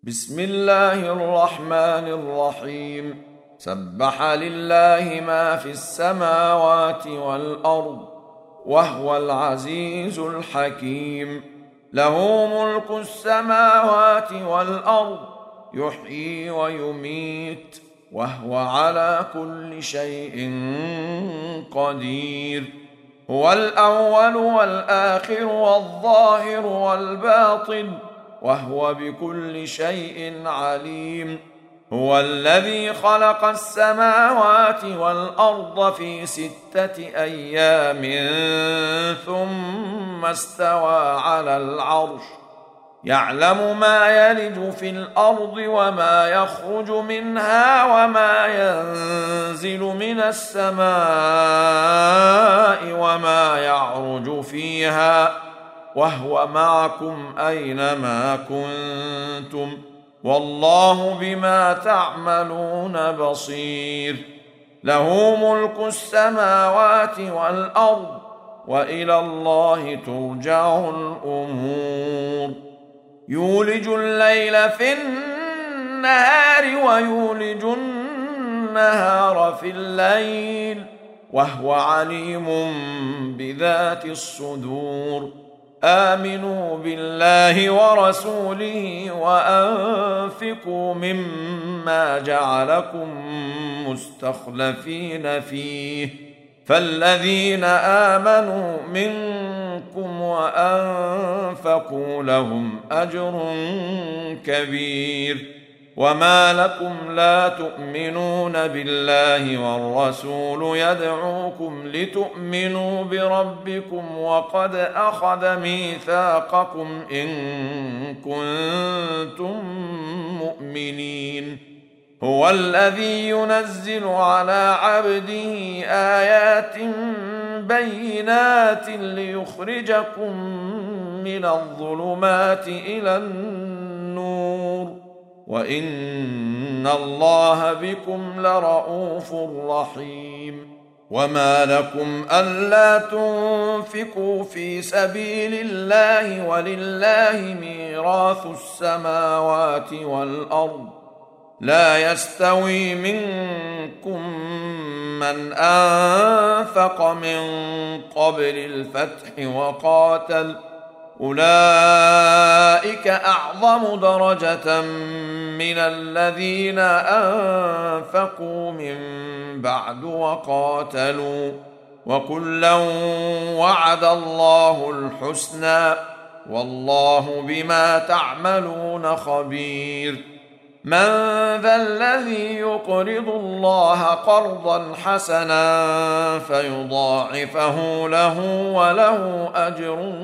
بسم الله الرحمن الرحيم. سبح لله ما في السماوات والأرض وهو العزيز الحكيم. له ملك السماوات والأرض يحيي ويميت وهو على كل شيء قدير. هو الأول والآخر والظاهر والباطن وهو بكل شيء عليم. هو الذي خلق السماوات والأرض في 6 أيام ثم استوى على العرش، يعلم ما يلج في الأرض وما يخرج منها وما ينزل من السماء وما يعرج فيها، وهو معكم أينما كنتم والله بما تعملون بصير. له ملك السماوات والأرض وإلى الله ترجع الأمور. يولج الليل في النهار ويولج النهار في الليل وهو عليم بذات الصدور. آمنوا بالله ورسوله وأنفقوا مما جعلكم مستخلفين فيه، فالذين آمنوا منكم وأنفقوا لهم أجر كبير. وما لكم لا تؤمنون بالله والرسول يدعوكم لتؤمنوا بربكم وقد أخذ ميثاقكم إن كنتم مؤمنين. هو الذي ينزل على عبده آيات بينات ليخرجكم من الظلمات إلى النور وإن الله بكم لرءوف رحيم. وما لكم ألا تنفقوا في سبيل الله ولله ميراث السماوات والأرض، لا يستوي منكم من أنفق من قبل الفتح وقاتل، أولئك أعظم درجة من الذين أنفقوا من بعد وقاتلوا، وكلا وعد الله الحسنى والله بما تعملون خبير. من ذا الذي يقرض الله قرضا حسنا فيضاعفه له وله أجر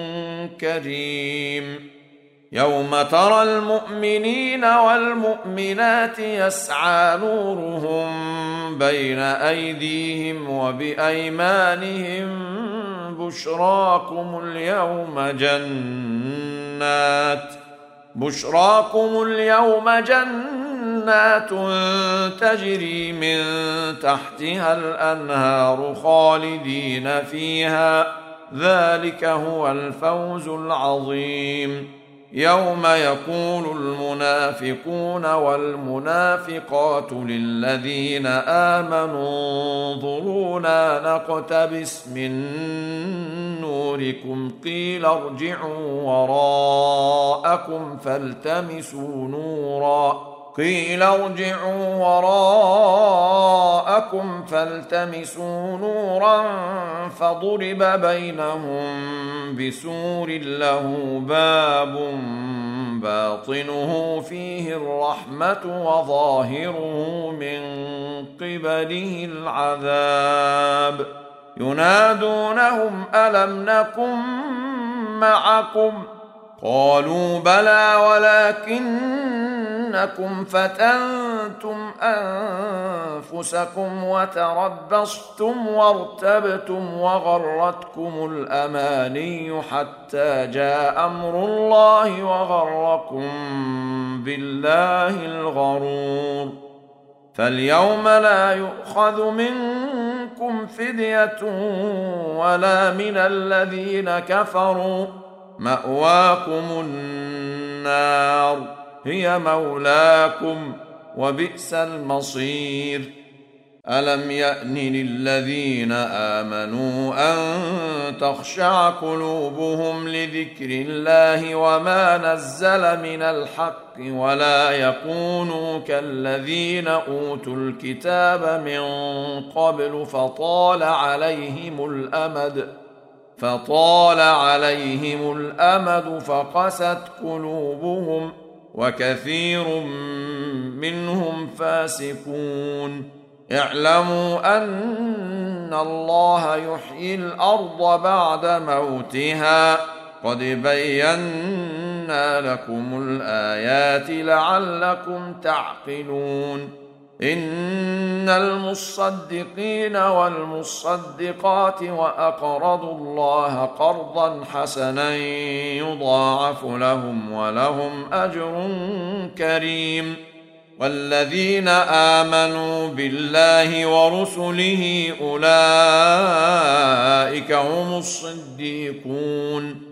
كريم. يوم ترى المؤمنين والمؤمنات يسعى نورهم بين أيديهم وبأيمانهم بشراكم اليوم جنات تجري من تحتها الأنهار خالدين فيها، ذلك هو الفوز العظيم. يوم يقول المنافقون والمنافقات للذين آمنوا انظرونا نقتبس من نوركم قيل ارجعوا وراءكم فالتمسوا نورا فضرب بينهم بسور له باب باطنه فيه الرحمة وظاهره من قبله العذاب. ينادونهم ألم نكن معكم قالوا بلى ولكنكم فتنتم أنفسكم وتربصتم وارتبتم وغرتكم الأماني حتى جاء أمر الله وغركم بالله الغرور. فاليوم لا يؤخذ منكم فدية ولا من الذين كفروا، مأواكم النار هي مولاكم وبئس المصير. ألم يأن للذين آمنوا أن تخشع قلوبهم لذكر الله وما نزل من الحق ولا يكونوا كالذين أوتوا الكتاب من قبل فطال عليهم الأمد فقست قلوبهم وكثير منهم فاسقون. اعلموا أن الله يحيي الأرض بعد موتها قد بينا لكم الآيات لعلكم تعقلون. إن المصدقين والمصدقات وأقرضوا الله قرضا حسنا يضاعف لهم ولهم أجر كريم. والذين آمنوا بالله ورسله أولئك هم الصديقون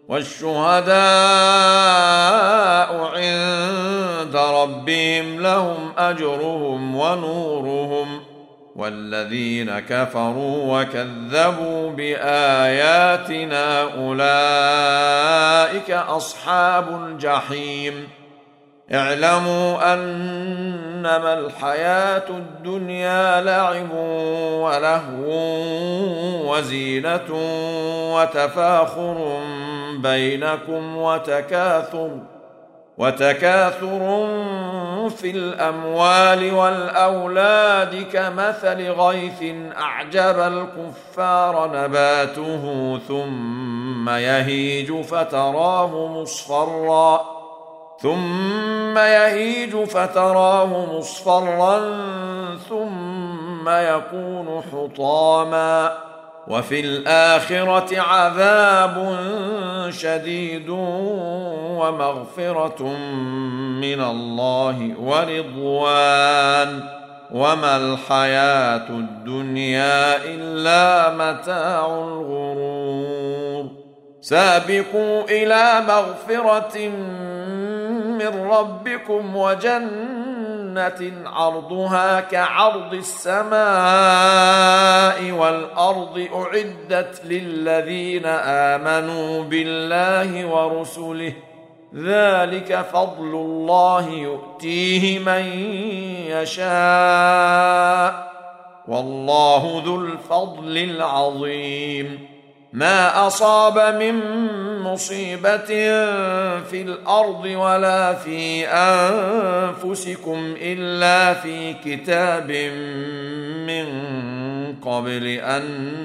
والشهداء عند ربهم لهم أجرهم ونورهم. والذين كفروا وكذبوا بآياتنا أولئك أصحاب الجحيم. اعلموا أنما الحياة الدنيا لعب ولهو وزينة وتفاخر بينكم وتكاثر في الأموال والأولاد كمثل غيث أعجب الكفار نباته ثم يهيج فتراه مصفرا ثم يكون حطاما وفي الآخرة عذاب شديد ومغفرة من الله ورضوان وما الحياة الدنيا إلا متاع الغرور. سابقوا إلى مغفرة من ربكم وجنة عرضها كعرض السماء والأرض أعدت للذين آمنوا بالله ورسله ذلك فضل الله يؤتيه من يشاء والله ذو الفضل العظيم. ما أصاب من مصيبة في الأرض ولا في أنفسكم إلا في كتاب من قبل أن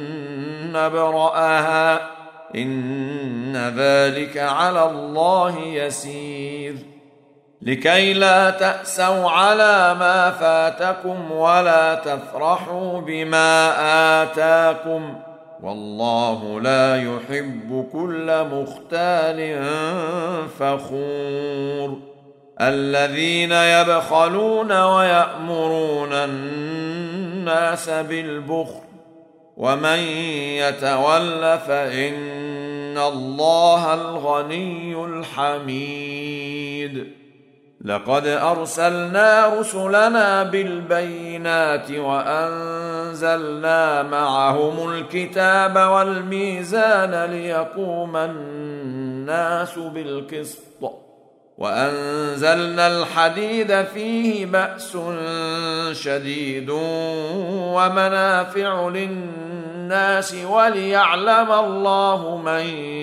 نبرأها إن ذلك على الله يسير. لكي لا تأسوا على ما فاتكم ولا تفرحوا بما آتاكم والله لا يحب كل مختال فخور. الذين يبخلون ويأمرون الناس بالبخل ومن يتول فإن الله الغني الحميد. لقد أرسلنا رسلنا بالبينات وأنزلنا معهم الكتاب والميزان ليقوم الناس بالقسط وأنزلنا الحديد فيه بأس شديد ومنافع للناس وليعلم الله من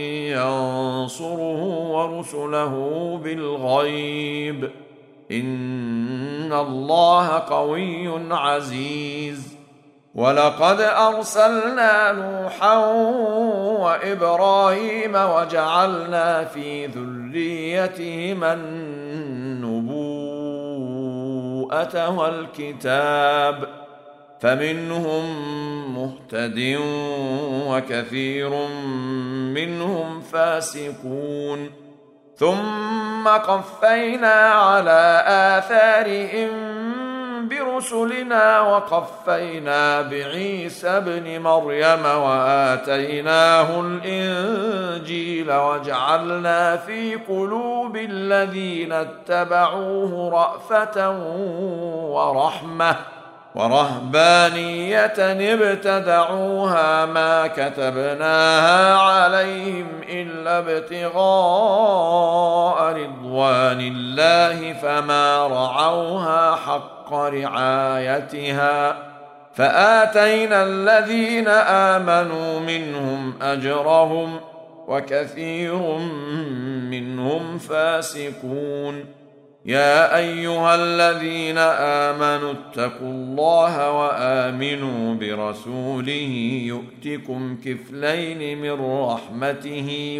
ينصره ورسله بالغيب إن الله قوي عزيز. ولقد أرسلنا نوحا وإبراهيم وجعلنا في ذريتهما النبوءة والكتاب فمنهم مهتد وكثير منهم فاسقون. ثم قفينا على آثارهم رسلنا وقفينا بعيسى ابن مريم وآتيناه الإنجيل وجعلنا في قلوب الذين اتبعوه رأفة ورحمة ورهبانية ابتدعوها ما كتبناها عليهم إلا ابتغاء رضوان الله فما رعوها حق رعايتها فآتينا الذين آمنوا منهم أجرهم وكثير منهم فاسقون. يا أيها الذين آمنوا اتقوا الله وآمنوا برسوله يؤتكم كفلين من رحمته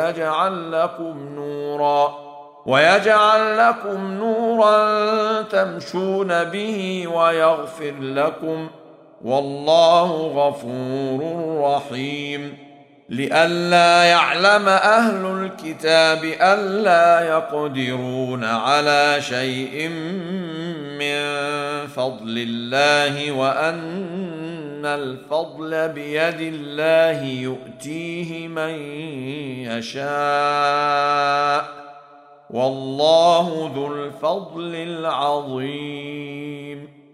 ويجعل لكم نورا تمشون به ويغفر لكم والله غفور رحيم. لئلا يعلم أهل الكتاب ألا يقدرون على شيء من فضل الله وأن الفضل بيد الله يؤتيه من يشاء والله ذو الفضل العظيم.